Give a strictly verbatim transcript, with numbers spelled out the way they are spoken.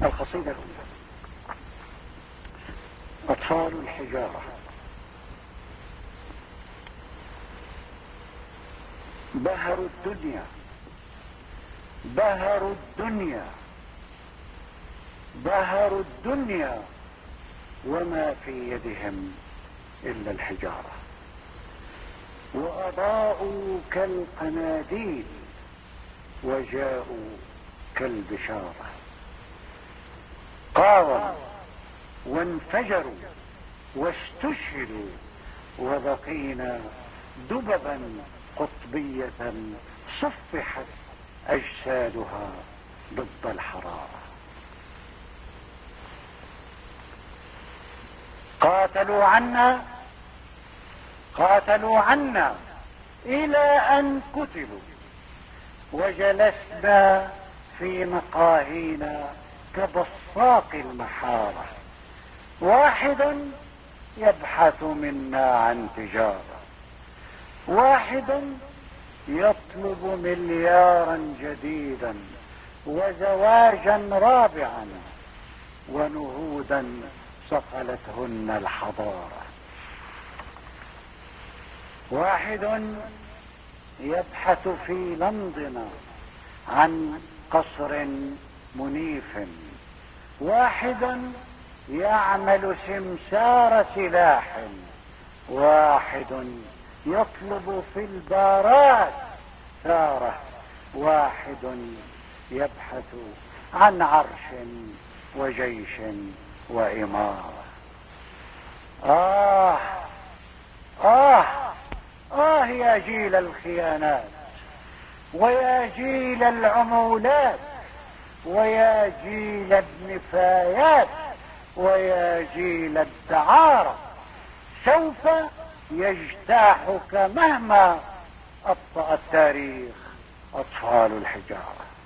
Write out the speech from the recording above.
القصيدة الأولى: أطفال الحجارة. بهر الدنيا بهر الدنيا بهر الدنيا وما في يدهم إلا الحجارة، وأضاءوا كالقناديل وجاءوا كالبشارة، قاوموا وانفجروا واستشهدوا، وبقينا دببا قطبية صفحت أجسادها ضد الحرارة. قاتلوا عنا قاتلوا عنا إلى أن قتلوا، وجلسنا في مقاهينا كبصاق المحارة، واحد يبحث منا عن تجارة، واحد يطلب مليارا جديدا وزواجا رابعا ونهودا صقلتهن الحضارة، واحد يبحث في لندن عن قصر منيف، واحد يعمل سمسار سلاح، واحد يطلب في البارات ثارة، واحد يبحث عن عرش وجيش وإمارة. آه آه آه يا جيل الخيانات، ويا جيل العمولات، ويا جيل النفايات، ويا جيل الدعارة، سوف يجتاحك مهما أبطأ التاريخ أطفال الحجارة.